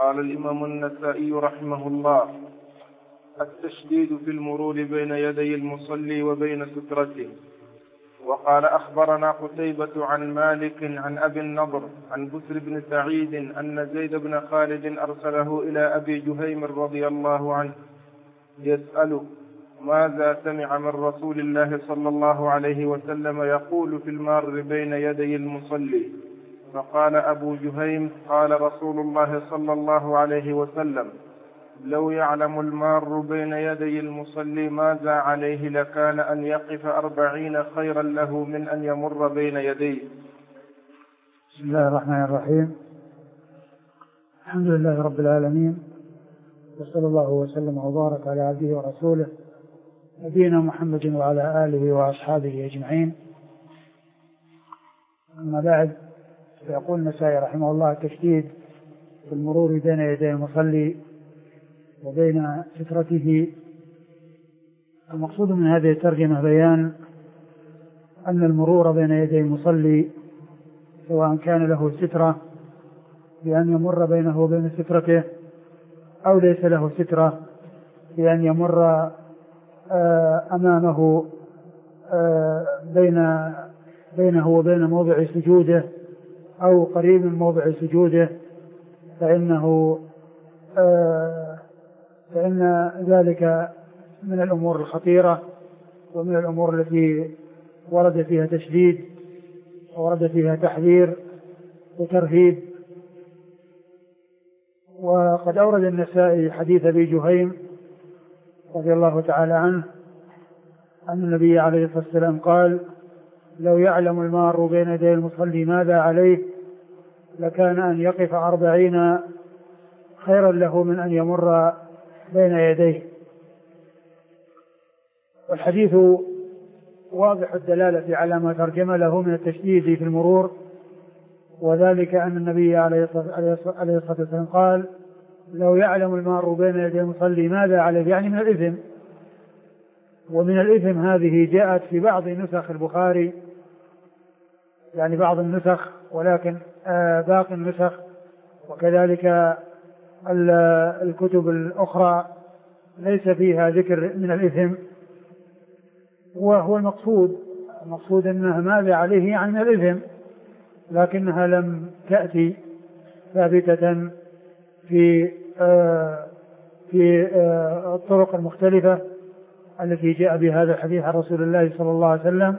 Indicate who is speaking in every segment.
Speaker 1: قال الإمام النسائي رحمه الله: التشديد في المرور بين يدي المصلي وبين سترته. وقال: أخبرنا قتيبة عن مالك عن أبي النضر عن بسر بن سعيد أن زيد بن خالد أرسله إلى أبي جهيم رضي الله عنه يسأله ماذا سمع من رسول الله صلى الله عليه وسلم يقول في المار بين يدي المصلي. فقال أبو جهيم: قال رسول الله صلى الله عليه وسلم: لو يعلم المار بين يدي المصلي ماذا عليه لكان أن يقف 40 خيرا له من أن يمر بين يديه.
Speaker 2: بسم الله الرحمن الرحيم. الحمد لله رب العالمين، وصلى الله وسلم وبارك على عبده ورسوله نبينا محمد وعلى آله وأصحابه أجمعين. أما بعد، فيقول النسائي رحمه الله: التشديد في المرور بين يدي المصلي وبين سترته. المقصود من هذه الترجمة بيان أن المرور بين يدي المصلي سواء كان له سترة بأن يمر بينه وبين سترته أو ليس له سترة بأن يمر أمامه بينه وبين موضع سجوده أو قريب من موضع سجوده، فإن ذلك من الأمور الخطيرة ومن الأمور التي ورد فيها تشديد وورد فيها تحذير وترهيب. وقد أورد النسائي حديث أبي جهيم رضي الله تعالى عنه أن النبي عليه الصلاة والسلام قال: لو يعلم المار بين يدي المصلي ماذا عليه لكان أن يقف 40 خيرا له من أن يمر بين يديه. والحديث واضح الدلالة على ما ترجم له من التشديد في المرور، وذلك أن النبي عليه الصلاة والسلام قال: لو يعلم المار بين يدي المصلي ماذا عليه، يعني من الإثم. ومن الإثم هذه جاءت في بعض نسخ البخاري، يعني بعض النسخ، ولكن باقي النسخ وكذلك الكتب الأخرى ليس فيها ذكر من الإثم. وهو المقصود أنها ماذا عليه يعني من الإثم، لكنها لم تأتي ثابتة في الطرق المختلفة التي جاء بهذا الحديث عن رسول الله صلى الله عليه وسلم،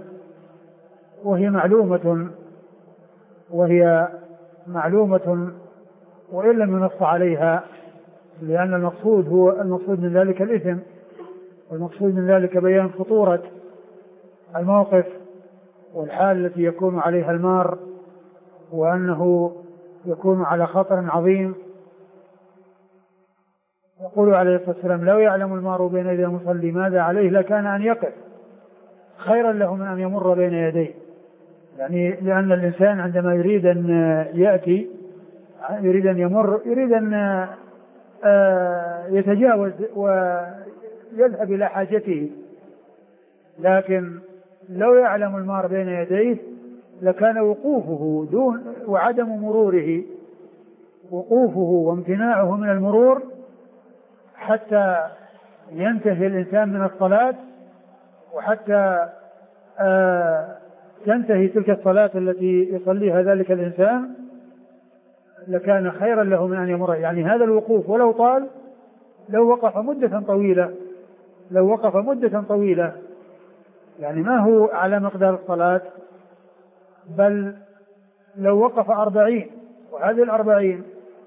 Speaker 2: وهي معلومة وإن لم ينص عليها، لأن المقصود من ذلك الإثم، والمقصود من ذلك بيان خطورة الموقف والحال التي يكون عليها المار، وأنه يكون على خطر عظيم. يقول عليه الصلاة والسلام: لو يعلم المار بين يدي المصلي ماذا عليه لكان أن يقف خيرا له من أن يمر بين يديه. يعني لأن الإنسان عندما يريد أن يأتي، يريد أن يمر، يريد أن يتجاوز ويذهب إلى حاجته، لكن لو يعلم المار بين يديه لكان وقوفه وعدم مروره، وقوفه وامتناعه من المرور حتى ينتهي الإنسان من الصلاة، وحتى تنتهي تلك الصلاة التي يصليها ذلك الإنسان، لكان خيرا له من أن يمر. يعني هذا الوقوف ولو طال، لو وقف مدة طويلة، يعني ما هو على مقدار الصلاة، بل لو وقف 40، وهذه 40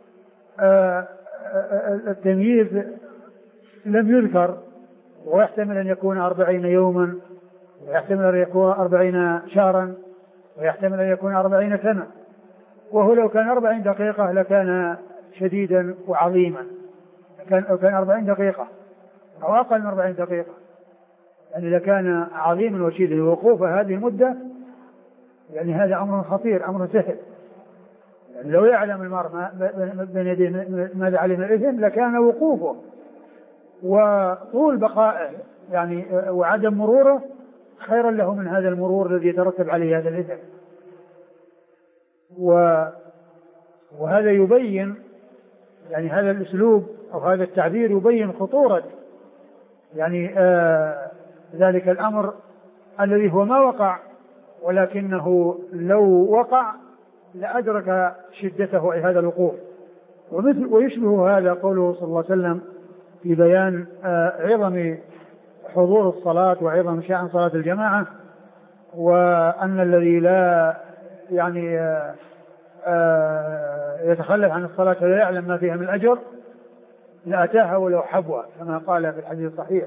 Speaker 2: التمييز لم يذكر، ويحتمل أن يكون 40 يوما، ويحتمل أن يكون 40 شهرا، ويحتمل أن يكون 40 سنة. وهو لو كان 40 دقيقة لكان شديدا وعظيما، كان 40 دقيقة أو أقل من 40 دقيقة، يعني لكان عظيما وشديدا. وقوف هذه المدة يعني هذا أمر خطير، أمر سهل. يعني لو يعلم المرء بين يديه ماذا عليه من الإثم لكان وقوفه وطول بقائه يعني وعدم مروره خيرا له من هذا المرور الذي يترتب عليه هذا الإثم. وهذا يبين يعني هذا الأسلوب أو هذا التعبير يبين خطورة يعني ذلك الأمر الذي هو ما وقع، ولكنه لو وقع لأدرك شدته أي هذا الوقوف. ويشبه هذا قوله صلى الله عليه وسلم في بيان عظم حضور الصلاة وعظم شأن صلاة الجماعة، وأن الذي لا يعني يتخلف عن الصلاة ولا يعلم ما فيها من الأجر لأتاها ولو حبوة، كما قال في الحديث الصحيح.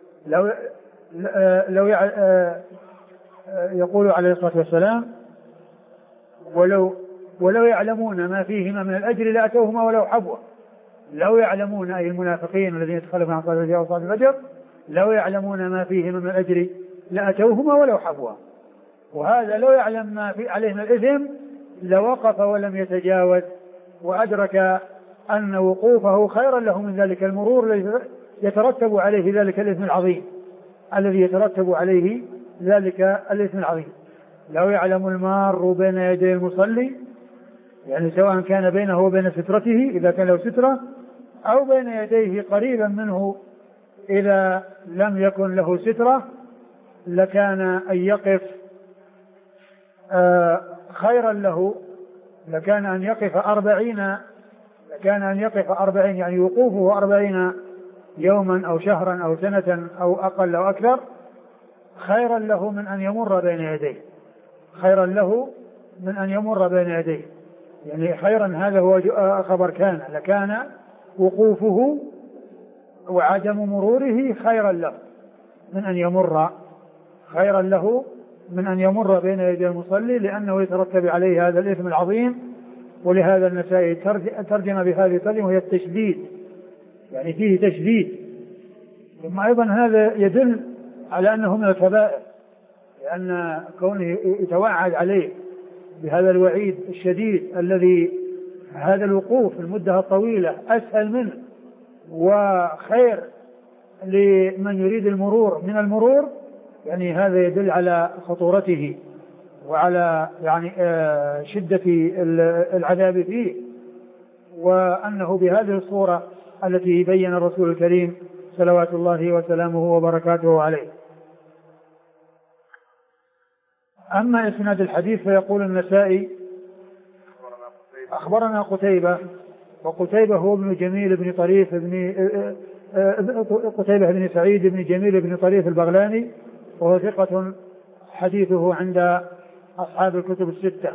Speaker 2: لو يقول عليه الصلاة والسلام ولو يعلمون ما فيهما من الأجر لأتوهما ولو حبوة. لو يعلمون أي المنافقين الذين يتخلفون عن صلاة الفجر لو يعلمون ما فيهما من الأجر لأتوهما ولو حبوة. وهذا لو يعلم ما في عليه من الإثم لوقف ولم يتجاوز، وأدرك أن وقوفه خيرا له من ذلك المرور الذي يترتب عليه ذلك الإثم العظيم الذي يترتب عليه ذلك الإثم العظيم. لو يعلم المار بين يدي المصلي، يعني سواء كان بينه وبين سترته إذا كان له سترة، أو بين يديه قريبا منه إذا لم يكن له سترة، لكان أن يقف خيرا له، لكان أن يقف 40 يعني وقوفه 40 يوما أو شهرا أو سنة أو أقل أو أكثر خيرا له من أن يمر بين يديه، خيرا له من أن يمر بين يديه. يعني خيرا هذا هو خبر كان، لكان وقوفه وعدم مروره خيرا له من أن يمر بين يدي المصلي، لأنه يترتب عليه هذا الإثم العظيم. ولهذا النسائي ترجم بهذه الترجمة وهي التشديد، يعني فيه تشديد. ثم أيضا هذا يدل على أنه من الكبائر، لأن كونه يتوعد عليه بهذا الوعيد الشديد الذي هذا الوقوف المدة الطويلة أسهل منه وخير لمن يريد المرور من المرور، يعني هذا يدل على خطورته وعلى يعني شدة العذاب فيه، وأنه بهذه الصورة التي بين الرسول الكريم صلوات الله وسلامه وبركاته عليه. أما إسناد الحديث فيقول النسائي أخبرنا قتيبة، وقتيبة هو ابن جميل بن طريف قتيبة بن سعيد بن جميل بن طريف البغلاني، وهو ثقة حديثه عند أصحاب الكتب الستة.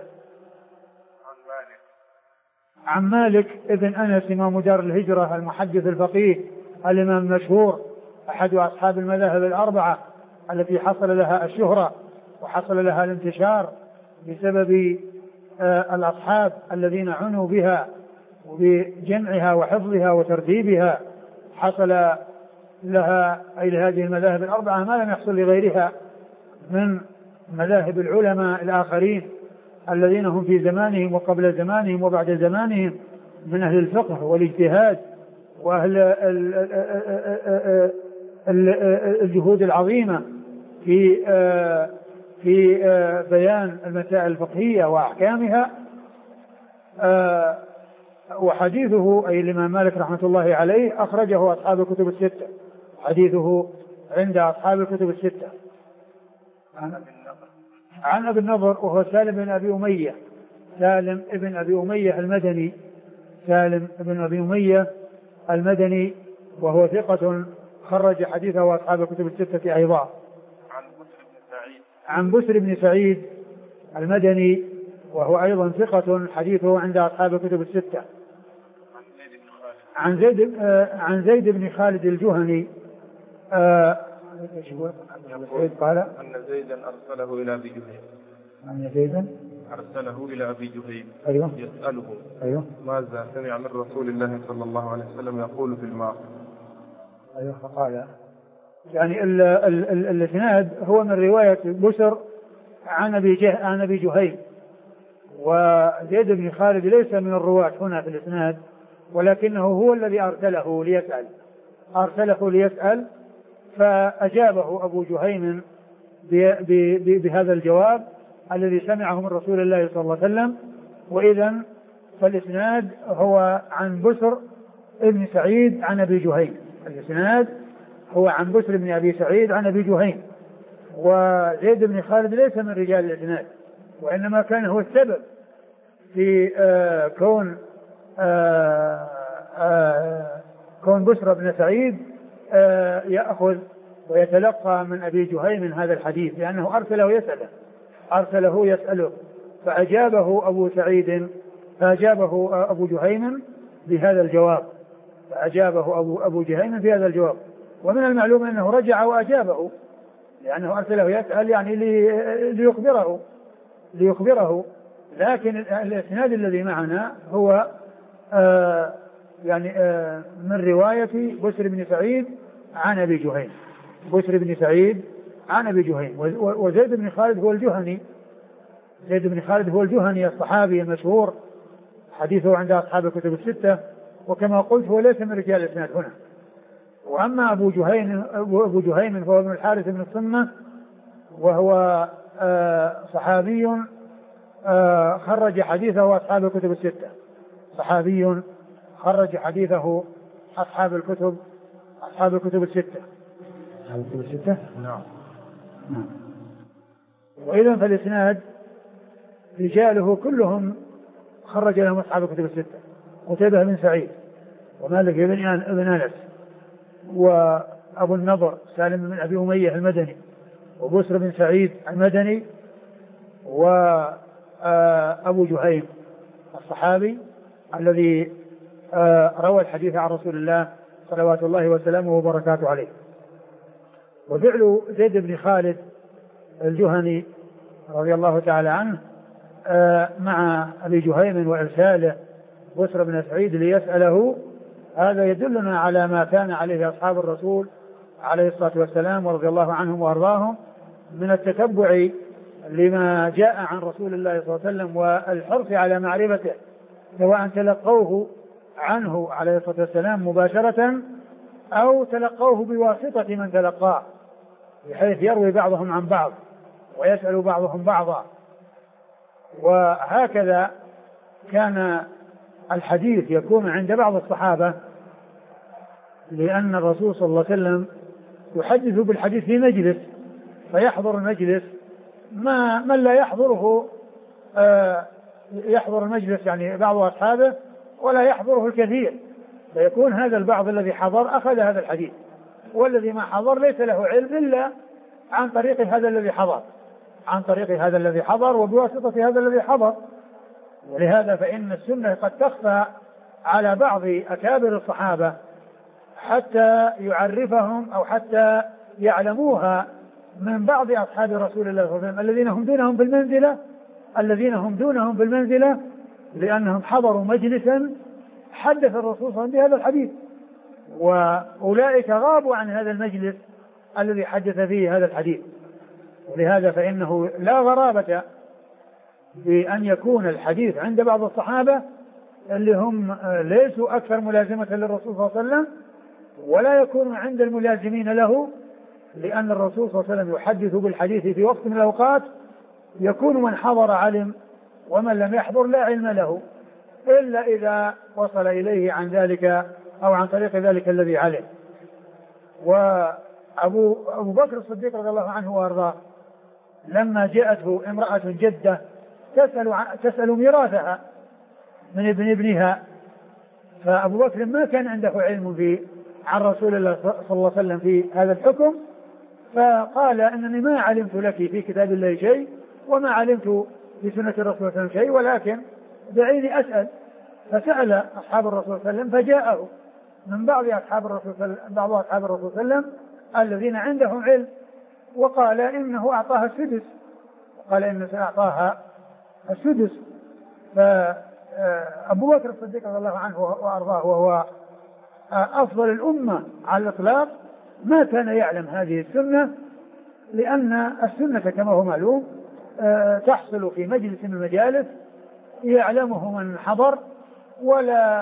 Speaker 2: عن مالك ابن أنس إمام دار الهجرة المحدث الفقيه الإمام المشهور أحد أصحاب المذاهب الأربعة التي حصل لها الشهرة وحصل لها الانتشار بسبب الأصحاب الذين عنوا بها وبجمعها وحفظها وترتيبها. حصل لها أي لهذه المذاهب الأربعة ما لم يحصل لغيرها من مذاهب العلماء الآخرين الذين هم في زمانهم وقبل زمانهم وبعد زمانهم من أهل الفقه والاجتهاد وأهل الجهود العظيمة في بيان المسائل الفقهية وأحكامها. وحديثه أي الإمام مالك رحمة الله عليه أخرجه أصحاب الكتب الستة، حديثه عند أصحاب الكتب الستة. عن أبي النضر وهو سالم بن أبي أمية، سالم بن أبي أمية المدني، سالم بن أبي أمية المدني، وهو ثقة خرج حديثه أصحاب الكتب الستة أيضا. عن بسر بن سعيد المدني، وهو أيضا ثقة حديثه عند أصحاب الكتب الستة. عن زيد بن خالد الجهني
Speaker 1: قال أن زيدا أرسله إلى أبي جهيم،
Speaker 2: أن زيدا
Speaker 1: أرسله إلى أبي جهيم
Speaker 2: أيوه.
Speaker 1: يسأله
Speaker 2: أيوه.
Speaker 1: ماذا سمع من رسول الله صلى الله عليه وسلم يقول في الماء.
Speaker 2: أيوه. فقال يعني الإسناد هو من رواية بسر عن أبي جهيم، وزيد بن خالد ليس من الرواة هنا في الإسناد، ولكنه هو الذي أرسله ليسأل فأجابه أبو جهيم بهذا الجواب الذي سمعه من رسول الله صلى الله عليه وسلم. وإذن فالإسناد هو عن بسر بن سعيد عن أبي جهيم. الإسناد هو عن بسر بن أبي سعيد عن أبي جهيم، وزيد بن خالد ليس من رجال الإسناد، وإنما كان هو السبب في كون بسر بن سعيد يأخذ ويتلقى من أبي جهيم هذا الحديث، لأنه أرسله يسأله فأجابه أبو جهيم بهذا الجواب، ومن المعلوم أنه رجع وأجابه، لأنه أرسله يسأل يعني ليخبره. لكن الإسناد الذي معنا هو من رواية بسر بن سعيد عن أبي جهيم. وزيد بن خالد هو الجهني الصحابي المشهور، حديثه عند أصحاب الكتب الستة، وكما قلت هو ليس من رجال الإسناد هنا. وأما أبو جهيم فهو ابن الحارث بن الصمة، وهو صحابي خرج حديثه أصحاب الكتب الستة، أصحاب الكتب الستة. نعم. وإذا فالإسناد رجاله كلهم خرج لهم أصحاب الكتب الستة: قتيبة بن سعيد، ومالك بن أنس، وأبو النضر سالم بن أبي أمية المدني، وبسر بن سعيد المدني، وأبو جهيم الصحابي الذي روى الحديث عن رسول الله صلوات الله وسلامه وبركاته عليه. وفعل زيد بن خالد الجهني رضي الله تعالى عنه مع أبي جهيم وإرساله بسر بن سعيد ليسأله، هذا يدلنا على ما كان عليه أصحاب الرسول عليه الصلاة والسلام ورضي الله عنهم وأرضاهم من التتبع لما جاء عن رسول الله صلى الله عليه وسلم والحرص على معرفته، سواء تلقوه عنه عليه الصلاة والسلام مباشرة أو تلقوه بواسطة من تلقاه، بحيث يروي بعضهم عن بعض ويسأل بعضهم بعضا. وهكذا كان الحديث يكون عند بعض الصحابة، لأن الرسول صلى الله عليه وسلم يحدث بالحديث في مجلس، فيحضر المجلس من لا يحضره يحضر المجلس يعني بعض أصحابه ولا يحضره الكثير، فيكون هذا البعض الذي حضر أخذ هذا الحديث، والذي ما حضر ليس له علم إلا عن طريق هذا الذي حضر وبواسطة هذا الذي حضر. ولهذا فإن السنة قد تخفى على بعض أكابر الصحابة حتى يعرفهم أو حتى يعلموها من بعض أصحاب رسول الله صلى الله عليه وسلم الذين هم دونهم بالمنزلة، لأنهم حضروا مجلسا حدث الرسول صلى الله عليه وسلم بهذا الحديث، وأولئك غابوا عن هذا المجلس الذي حدث فيه هذا الحديث. ولهذا فإنه لا غرابة بأن يكون الحديث عند بعض الصحابة اللي هم ليسوا أكثر ملازمة للرسول صلى الله عليه وسلم، ولا يكون عند الملازمين له، لأن الرسول صلى الله عليه وسلم يحدث بالحديث في وقت من الأوقات يكون من حضر علم، ومن لم يحضر لا علم له إلا إذا وصل إليه عن ذلك أو عن طريق ذلك الذي علم. وأبو بكر الصديق رضي الله عنه وأرضاه لما جاءته امرأة جدة تسأل ميراثها من ابنها، فأبو بكر ما كان عنده علم عن رسول الله صلى الله عليه وسلم في هذا الحكم، فقال إنني ما علمت لك في كتاب الله شيء وما علمت في سنة الرسول صلى الله عليه وسلم شيء، ولكن دعيني أسأل. فسأل أصحاب الرسول صلى الله عليه وسلم، فجاءه من بعض أصحاب الرسول صلى الله عليه وسلم الذين عندهم علم، وقال إنه أعطاها السدس، فأبو بكر الصديق رضي الله عنه وأرضاه وهو أفضل الأمة على الإطلاق ما كان يعلم هذه السنة، لأن السنة كما هو معلوم تحصل في مجلس من المجالس يعلمه من حضر، ولا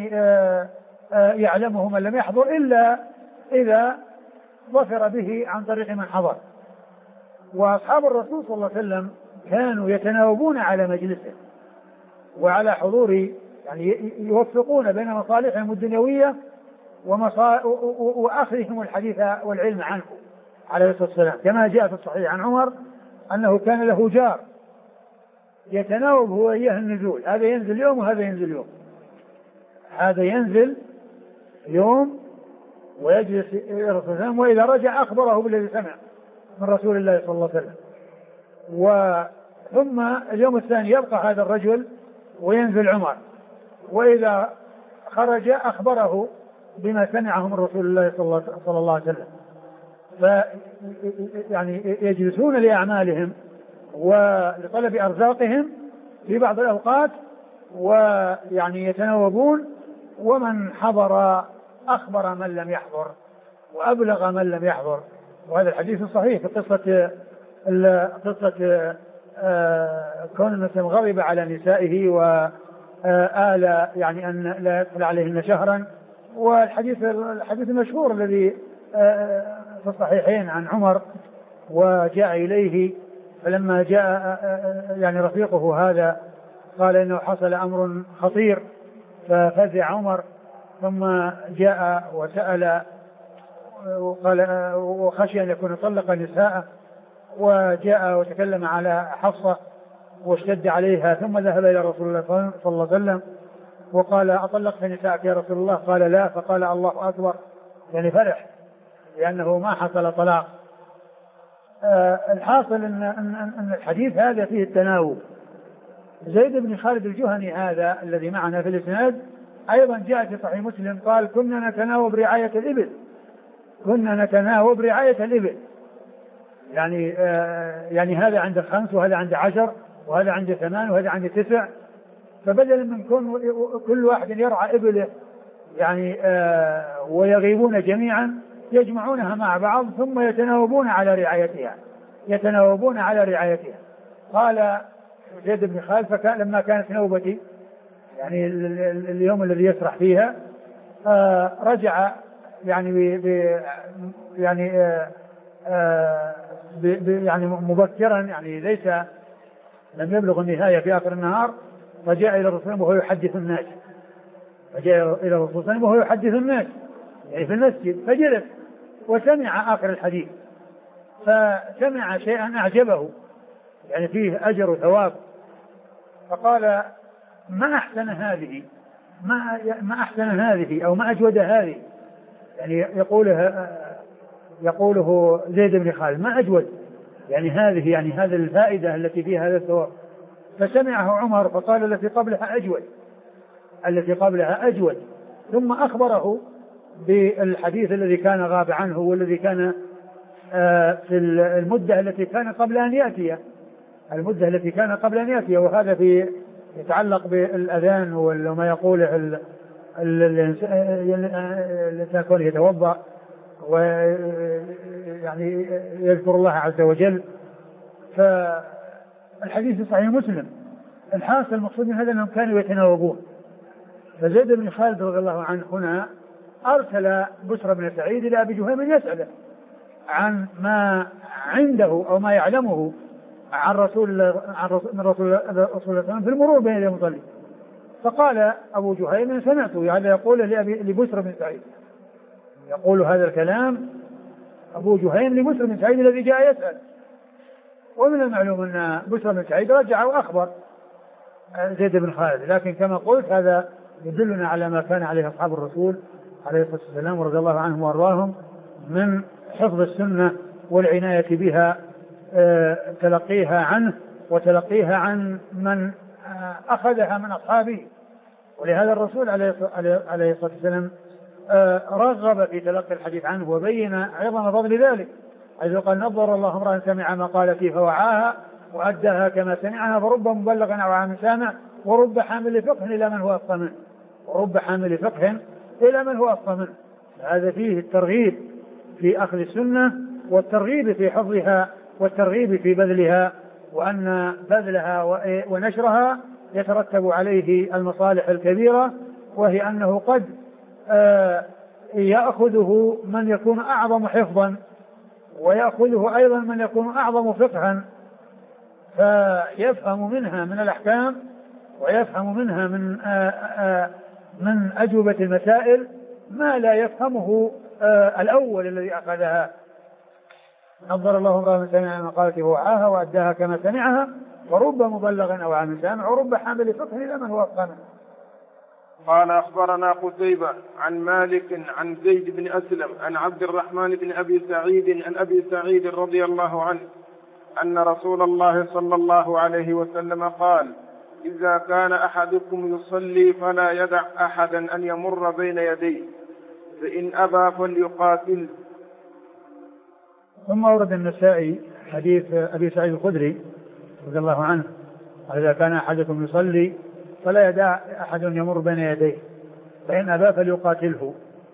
Speaker 2: يعلمه من لم يحضر إلا إذا ظفر به عن طريق من حضر. وأصحاب الرسول صلى الله عليه وسلم كانوا يتناوبون على مجلسه وعلى حضور يعني يوفقون بين مصالحهم الدنيوية وأخذهم الحديث والعلم عنه عليه الصلاة والسلام، كما جاء في الصحيح عن عمر أنه كان له جار يتناوب هو إياه النزول، هذا ينزل يوم وهذا ينزل يوم، هذا ينزل يوم ويجلس إلى رسول الله وإذا رجع أخبره بالذي سمع من رسول الله صلى الله عليه وسلم. ثم اليوم الثاني يبقى هذا الرجل وينزل عمر، وإذا خرج أخبره بما سمعه من رسول الله صلى الله عليه وسلم. يعني يجلسون لأعمالهم ولطلب أرزاقهم في بعض الأوقات، ويعني يتناوبون، ومن حضر أخبر من لم يحضر وأبلغ من لم يحضر. وهذا الحديث الصحيح في قصة كون المسلم غضب على نسائه وآل يعني أن لا يدخل عليهن شهرا، والحديث المشهور الذي في الصحيحين عن عمر وجاء إليه فلما جاء يعني رفيقه هذا قال إنه حصل أمر خطير ففزع عمر، ثم جاء وسأل وقال وخشي أن يكون طلق نساءه، وجاء وتكلم على حفصة واشتد عليها، ثم ذهب إلى رسول الله صلى الله عليه وسلم وقال أطلقت نساءك يا رسول الله؟ قال لا، فقال الله أكبر، يعني فرح لأنه ما حصل طلاق. الحاصل أن الحديث هذا فيه التناوب. زيد بن خالد الجهني هذا الذي معنا في الإسناد أيضا جاء في صحيح مسلم قال كنا نتناوب رعاية الإبل، كنا نتناوب رعاية الإبل، يعني هذا عند 5 وهذا عند 10 وهذا عند 8 وهذا عند 9، فبدلا من كل واحد يرعى إبله يعني ويغيبون جميعا يجمعونها مع بعض ثم يتناوبون على رعايتها. قال زيد بن خالد لما كانت نوبتي يعني اليوم الذي يسرح فيها رجع يعني مبكرا، يعني ليس لم يبلغ النهاية في آخر النهار، فجاء إلى الرسول وهو يحدث الناس، يعني في المسجد، فجلس وسمع آخر الحديث، فسمع شيئا أعجبه يعني فيه أجر وثواب، فقال ما أحسن هذه أو ما أجود هذه، يعني يقوله زيد بن خالد ما أجود يعني هذه، يعني هذه الفائدة التي فيها هذا الثواب. فسمعه عمر فقال التي قبلها أجود، ثم أخبره بالحديث الذي كان غاب عنه والذي كان في المدة التي كان قبل أن يأتي، وهذا يتعلق بالأذان وما يقوله الإنسان كونه يتوضأ ويعني يذكر الله عز وجل. فالحديث صحيح مسلم. الحاصل المقصود من هذا أنهم كانوا يتناوبون. فزيد بن خالد رضي الله عنه هنا أرسل بشر بن سعيد إلى أبي جهيم يسأله عن ما عنده أو ما يعلمه عن رسول الله في المرور بين يدي المصلي. فقال أبو جهيم سمعته هذا يقول لبشر بن سعيد، يقول هذا الكلام أبو جهيم لبشر بن سعيد الذي جاء يسأل. ومن المعلوم أن بشر بن سعيد رجع وأخبر زيد بن خالد، لكن كما قلت هذا يدلنا على ما كان عليه أصحاب الرسول عليه الصلاة والسلام ورضي الله عنهم وأرضاهم من حفظ السنة والعناية بها، تلقيها عنه وتلقيها عن من أخذها من أصحابه. ولهذا الرسول عليه الصلاة والسلام رغب في تلقي الحديث عنه وبين عظم فضل ذلك، حيث قال نظر الله امرأ سمع مقالتي فوعاها وأداها كما سمعها، فرب مبلغ أو عام سامع ورب حامل فقه إلى من هو أفقه منه. هذا فيه الترغيب في أخذ السنة والترغيب في حفظها والترغيب في بذلها، وأن بذلها ونشرها يترتب عليه المصالح الكبيرة، وهي أنه قد يأخذه من يكون أعظم حفظا ويأخذه أيضا من يكون أعظم فقها، فيفهم منها من الأحكام ويفهم منها من أجوبة المسائل ما لا يفهمه الأول الذي أخذها. نظر الله امرأة سمع مقالته ووعاها وأداها كما سمعها، ورب مبلغ أو عام سامع، ورب حامل فقه إلى من هو أفقه.
Speaker 1: قال أخبرنا قتيبة عن مالك عن زيد بن أسلم عن عبد الرحمن بن أبي سعيد عن أبي سعيد رضي الله عنه أن رسول الله صلى الله عليه وسلم قال: إذا كان أحدكم يصلي فلا يدع أحدا أن يمر بين يديه، فإن أبى فليقاتل.
Speaker 2: ثم ورد النسائي حديث أبي سعيد الخدري رضي الله عنه: إذا كان أحدكم يصلي فلا يدع أحد يمر بين يديه، فإن أبى فليقاتله.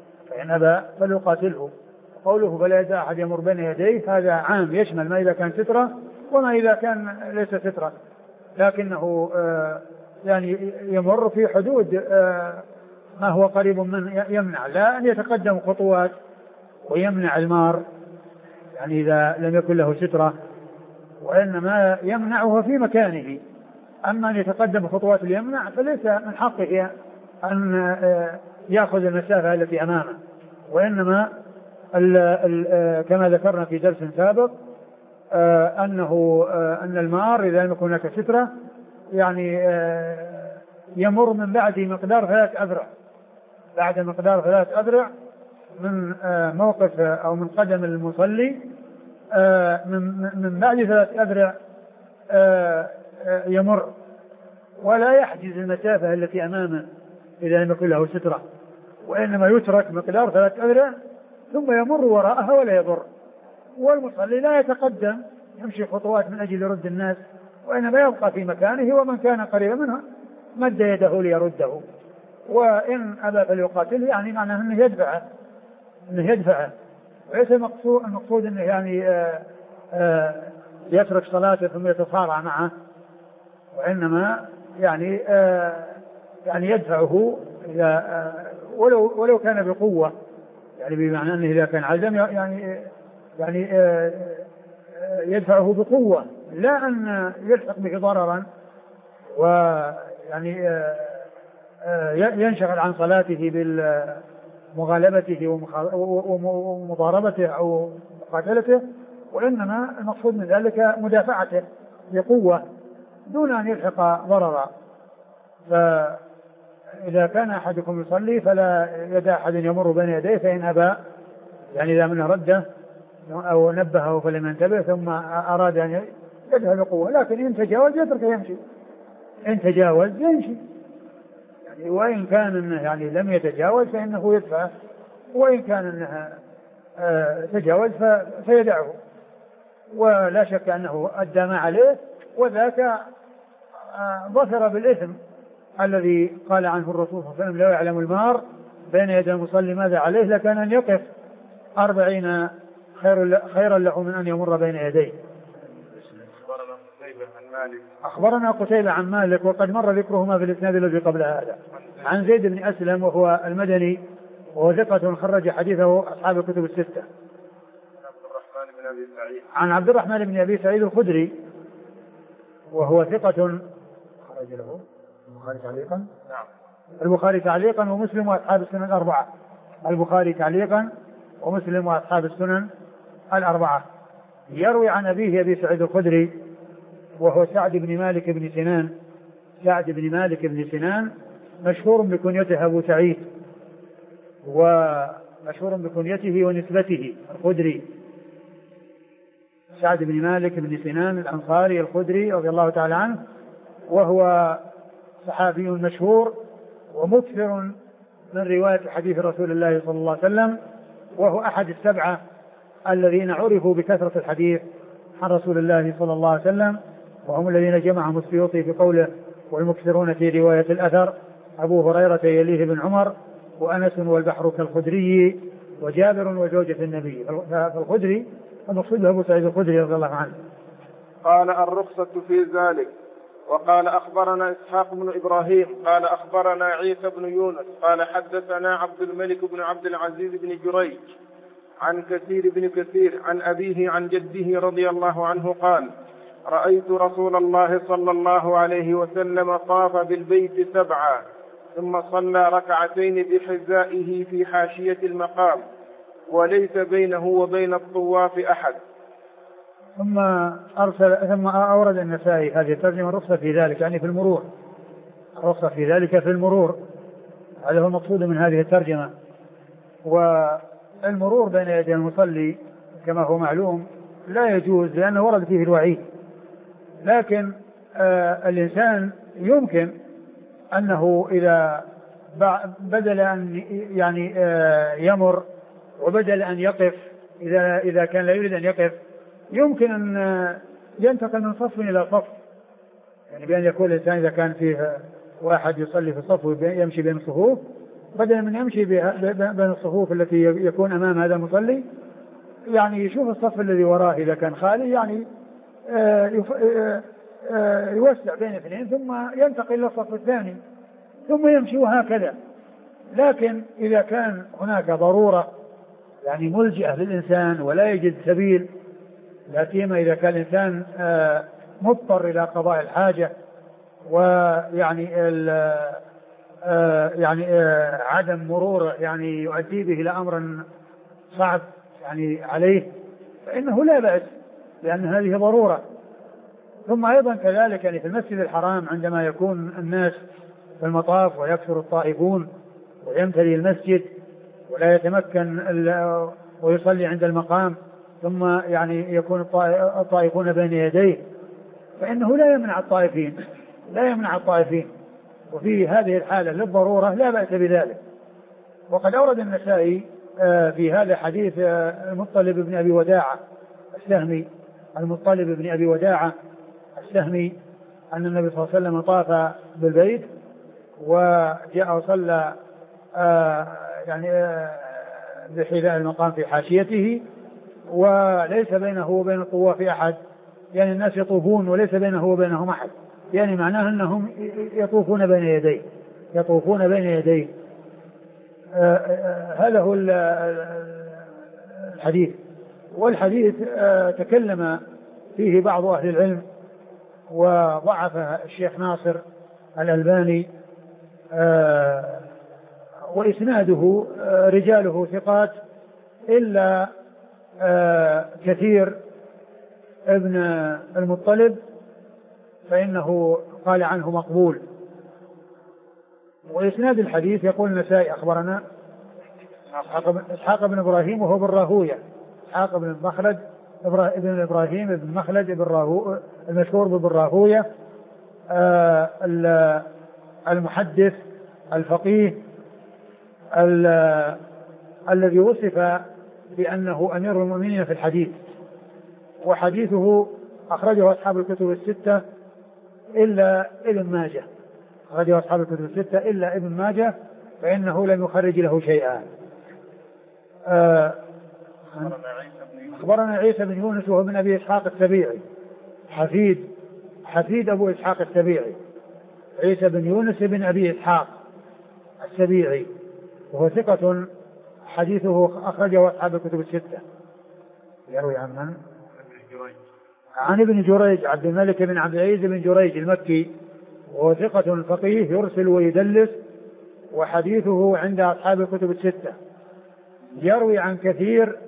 Speaker 2: قوله فلا يدع أحد يمر بين يديه هذا عام، يشمل ما إذا كان سترة وما إذا كان ليس سترة، لكنه يعني يمر في حدود ما هو قريب من يمنع، لا أن يتقدم خطوات ويمنع المار، يعني إذا لم يكن له سترة، وإنما يمنعه في مكانه. أما أن يتقدم خطوات ليمنع فليس من حقه أن يأخذ المسافة التي أمامه، وإنما كما ذكرنا في درس سابق أن المار إذا لم يكن هناك سترة يعني يمر من بعد مقدار 3 أذرع، بعد مقدار 3 أذرع من موقف أو من قدم المصلي، من بعد 3 أذرع يمر، ولا يحجز المسافة التي أمامه إذا لم يكن له سترة، وإنما يترك مقدار 3 أذرع ثم يمر وراءها ولا يضر. والمصلي لا يتقدم يمشي خطوات من أجل يرد الناس، وإنما يبقى في مكانه، ومن كان قريبا منه مد يده ليرده، وإن أبى فليقاتله، يعني معناه أنه يدفعه، وليس المقصود أنه يعني يترك صلاته ثم يتصارع معه، وإنما يعني يدفعه إذا ولو كان بقوة، يعني بمعنى أنه إذا كان عزم يعني يدفعه بقوة، لا أن يلحق به ضررا ويعني ينشغل عن صلاته بمغالبته ومضاربته أو مقاتلته، وإنما المقصود من ذلك مدافعته بقوة دون أن يلحق ضررا. فإذا كان أحدكم يصلي فلا يدع أحد يمر بين يديه، فإن أبى يعني إذا من رده أو نبهه فلم ينتبه ثم أراد أن يدفع بقوة، لكن إن تجاوز يترك يمشي، إن تجاوز يمشي يعني، وإن كان إنه يعني لم يتجاوز فإنه يدفع، وإن كان إنه تجاوز فيدعه، ولا شك أنه أدى ما عليه، وذاك ظفر بالإثم الذي قال عنه الرسول صلى الله عليه وسلم: لو يعلم المار بين يدي المصلي ماذا عليه لكان أن يقف 40 خيرا له من أن يمر بين يديه. أخبرنا قتيبة عن مالك وقد مر ذكرهما في الإسناد الذي قبل هذا، عن زيد بن أسلم وهو المدني وهو ثقة خرج حديثه أصحاب الكتب الستة. عن عبد الرحمن بن أبي سعيد الخدري وهو ثقة خرج له البخاري تعليقا، نعم البخاري تعليقا ومسلم وأصحاب السنن الأربعة، البخاري تعليقا ومسلم وأصحاب السنن الأربعة. يروي عن أبيه أبي سعيد الخدري وهو سعد بن مالك بن سنان، سعد بن مالك بن سنان مشهور بكنيته أبو سعيد، ومشهور بكنيته ونسبته الخدري، سعد بن مالك بن سنان الأنصاري الخدري رضي الله تعالى عنه، وهو صحابي مشهور ومكثر من رواية حديث رسول الله صلى الله عليه وسلم، وهو أحد السبعة الذين عرفوا بكثرة الحديث عن رسول الله صلى الله عليه وسلم، وهم الذين جمعهم السيوطي في قوله: والمكثرون في رواية الأثر أبو هريرة يليه بن عمر وأنس والبحر كالخدري وجابر وزوجة النبي. فالخدري المقصود أبو سعيد الخدري رضي الله عنه.
Speaker 1: قال: الرخصة في ذلك. وقال: أخبرنا إسحاق بن إبراهيم قال أخبرنا عيسى بن يونس قال حدثنا عبد الملك بن عبد العزيز بن جريج عن كثير بن كثير عن أبيه عن جده رضي الله عنه قال: رأيت رسول الله صلى الله عليه وسلم طاف بالبيت 7 ثم صلى ركعتين بحذائه في حاشية المقام وليس بينه وبين الطواف أحد.
Speaker 2: ثم أورد النسائي هذه الترجمة الرخصة في ذلك، يعني في المرور، الرخصة في ذلك في المرور، هذا هو المقصود من هذه الترجمة. والمرور بين يدي المصلي كما هو معلوم لا يجوز لأنه ورد فيه الوعيد، لكن الإنسان يمكن أنه إذا بدل أن يعني يمر وبدل أن يقف، إذا كان لا يريد أن يقف يمكن أن ينتقل من صف إلى صف، يعني بأن يكون الإنسان إذا كان فيه واحد يصلي في الصف ويمشي بين الصفوف، بدل من يمشي بين الصفوف التي يكون أمام هذا المصلي يعني يشوف الصف الذي وراه إذا كان خالي، يعني يوسع بين اثنين ثم ينتقل إلى الصف الثاني ثم يمشي وهكذا. لكن إذا كان هناك ضرورة يعني ملجئة للإنسان ولا يجد سبيل، لا سيما إذا كان الإنسان مضطر إلى قضاء الحاجة ويعني يعني عدم مرور يعني يؤدي به إلى أمر صعب يعني عليه، فإنه لا بأس لأن هذه ضرورة. ثم أيضا كذلك يعني في المسجد الحرام عندما يكون الناس في المطاف ويكثر الطائفون ويمتلي المسجد ولا يتمكن ويصلي عند المقام ثم يعني يكون الطائفون بين يديه، فإنه لا يمنع الطائفين، وفي هذه الحالة للضرورة لا بأس بذلك. وقد أورد النسائي في هذا حديث المطلب بن أبي وداعة السهمي، المطلب بن أبي وداعة السهمي، أن النبي صلى الله عليه وسلم طاف بالبيت وجاء وصلى يعني بحذاء المقام في حاشيته وليس بينه وبين الطواف أحد، يعني الناس يطوفون وليس بينه وبينهم أحد، يعني معناه أنهم يطوفون بين يديه. هذا هو الحديث. والحديث تكلم فيه بعض أهل العلم وضعف الشيخ ناصر الألباني، وإسناده رجاله ثقات إلا كثير ابن المطلب فإنه قال عنه مقبول. وإسناد الحديث يقول النسائي أخبرنا إسحاق بن إبراهيم وهو بالراهوية، إسحاق بن مخلد ابن إبراهيم بن مخلد المشهور بالراهوية، المحدث الفقيه الذي وصف بأنه أمير المؤمنين في الحديث، وحديثه أخرجه أصحاب الكتب الستة إلا ابن ماجه، فإنه لم يخرج له شيئا. أخبرنا عيسى بن يونس وهو من أبي إسحاق السبيعي، حفيد أبو إسحاق السبيعي، عيسى بن يونس بن أبي إسحاق السبيعي، وهو ثقة حديثه أخرجه أصحاب الكتب الستة. يروي عن من؟ عن ابن جريج عبد الملك بن عبد العزيز بن جريج المكي، وهو ثقة فقيه يرسل ويدلس، وحديثه عند أصحاب الكتب الستة. يروي عن كثير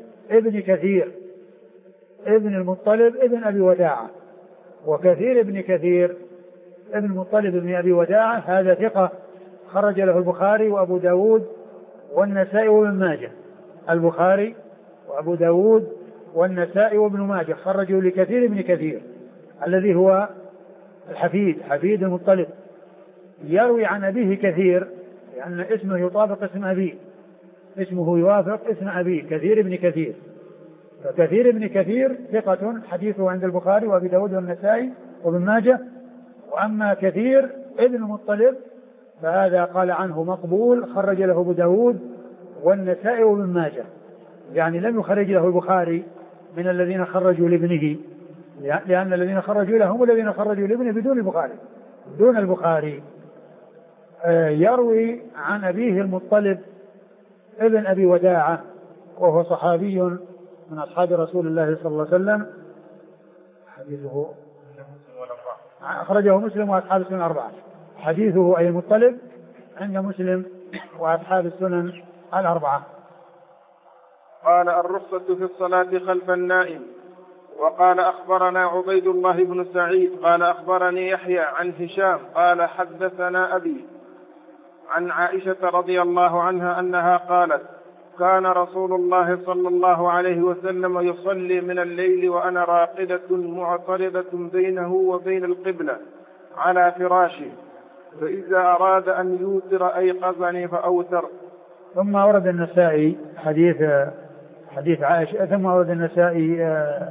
Speaker 2: ابن المطلب ابن أبي وداعة، وكثير ابن المطلب ابن أبي وداعة هذا ثقة خرج له البخاري وأبو داود والنسائي وابن ماجه. البخاري وأبو داود والنسائي وابن ماجه خرجوا لكثير ابن كثير الذي هو حفيد المطلب. يروي عن أبيه كثير لأن اسمه يطابق اسم أبيه، اسمه يوافق اسم أبيه كثير ابن كثير، فكثير ابن كثير ثقة حديثه عند البخاري وأبي داود والنسائي وابن ماجه. وأما كثير ابن المطلب فهذا قال عنه مقبول، خرج له أبو داود والنسائي وابن ماجه، يعني لم يخرج له البخاري من الذين خرجوا لابنه، لأن الذين خرجوا له هم الذين خرجوا لابنه دون البخاري. يروي عن أبيه المطلب ابن أبي وداعة وهو صحابي من أصحاب رسول الله صلى الله عليه وسلم، حديثه أخرجه مسلم وأصحاب السنن الأربعة. حديثه أي المطلب عند مسلم وأصحاب السنن الأربعة.
Speaker 1: قال الرخصة في الصلاة خلف النائم. وقال أخبرنا عبيد الله بن سعيد قال أخبرني يحيى عن هشام قال حدثنا أبي عن عائشة رضي الله عنها أنها قالت كان رسول الله صلى الله عليه وسلم يصلي من الليل وأنا راقدة معترضة بينه وبين القبلة على فراشه، فإذا أراد أن يوتر أيقظني فأوتر.
Speaker 2: ثم ورد النسائي حديث عائشة. ثم ورد النسائي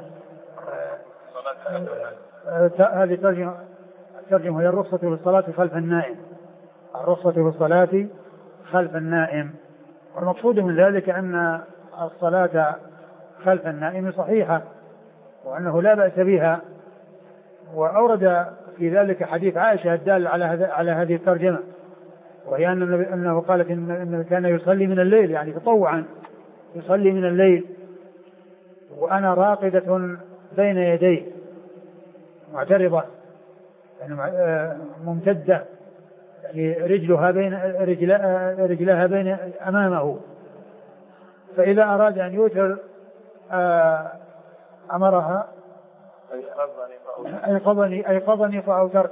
Speaker 2: هذه ترجمة هي الرخصة في الصلاة خلف النائم. الرخصة في الصلاة خلف النائم، والمقصود من ذلك أن الصلاة خلف النائم صحيحة وأنه لا بأس بها. وأورد في ذلك حديث عائشة الدال على هذه الترجمة، وهي أنه قالت إن كان يصلي من الليل، يعني تطوعا يصلي من الليل وأنا راقدة بين يديه معترضة، يعني ممتدة، يعني رجلها بين أمامه، فإذا أراد أن يوتر أمرها أيقظني فأوترت.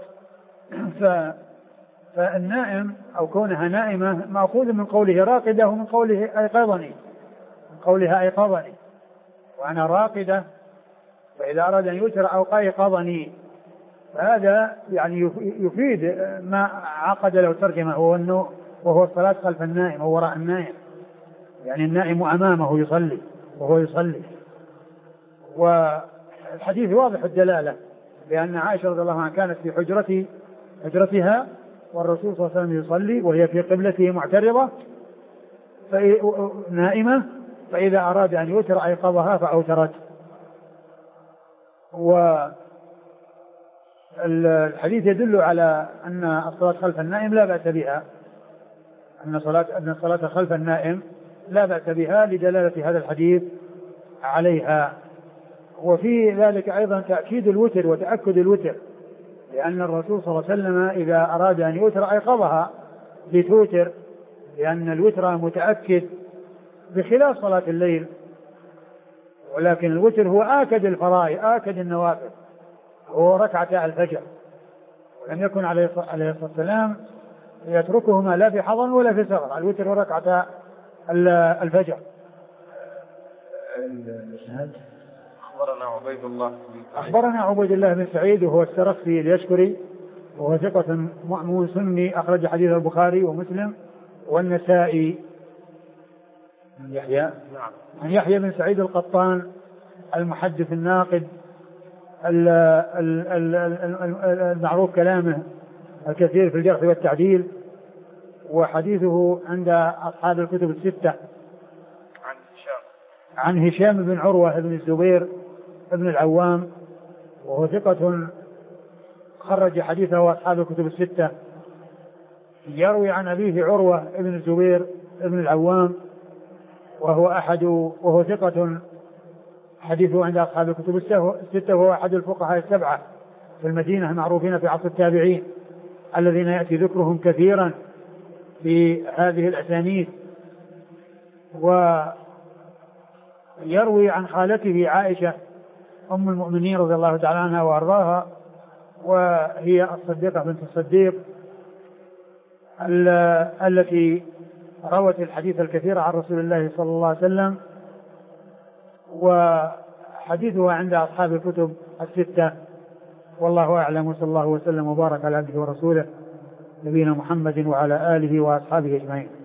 Speaker 2: فالنائم أو كونها نائمة مأخوذ من قوله راقدة ومن قوله أيقظني، من قولها أيقظني وأنا راقدة، فإذا أراد أن يوتر أو أيقظني، فهذا يعني يفيد ما عقد له ترجمة، وهو الصلاة خلف النائم أو وراء النائم، يعني النائم أمامه يصلي وهو يصلي. والحديث واضح الدلالة بأن عائشة رضي الله عنها كانت في حجرتها والرسول صلى الله عليه وسلم يصلي وهي في قبلته معترضة نائمة، فإذا أراد أن يوتر أيقظها فأوترت. والحديث يدل على أن الصلاة خلف النائم لا بأس بها، أن الصلاة خلف النائم لا بأس بها لدلالة هذا الحديث عليها. وفي ذلك أيضا تأكيد الوتر وتأكد الوتر، لأن الرسول صلى الله عليه وسلم إذا أراد أن يوتر أيقظها لتوتر، لأن الوتر متأكد بخلاف صلاة الليل، ولكن الوتر هو آكد الفرائض آكد النوافل، هو ركعتا الفجر، ولم يكن عليه الصلاة والسلام يتركهما لا في حضن ولا في سفر، الوتر وركعتا الفجر. أخبرنا عبيد الله بن سعيد وهو السرخسي اليشكري وهو ثقة مأمون سني، أخرج حديث البخاري ومسلم والنسائي. عن يحيى بن سعيد القطان المحدث الناقد المعروف كلامه الكثير في الجرح والتعديل، وحديثه عند أصحاب الكتب الستة. عن هشام بن عروة بن الزبير ابن العوام وهو ثقة خرج حديثه أصحاب الكتب الستة. يروي عن أبيه عروة ابن الزبير ابن العوام وهو ثقة حديثه عند أصحاب الكتب الستة، وهو أحد الفقهاء السبعة في المدينة المعروفين في عصر التابعين الذين يأتي ذكرهم كثيرا في هذه الأسانيد. ويروي عن خالته عائشة أم المؤمنين رضي الله تعالى عنها وأرضاها، وهي الصديقة بنت الصديق التي روت الحديث الكثير عن رسول الله صلى الله عليه وسلم، وحديثها عند أصحاب الكتب الستة. والله أعلم، وصلى الله وسلم وبارك على عبده ورسوله نبينا محمد وعلى آله وأصحابه أجمعين.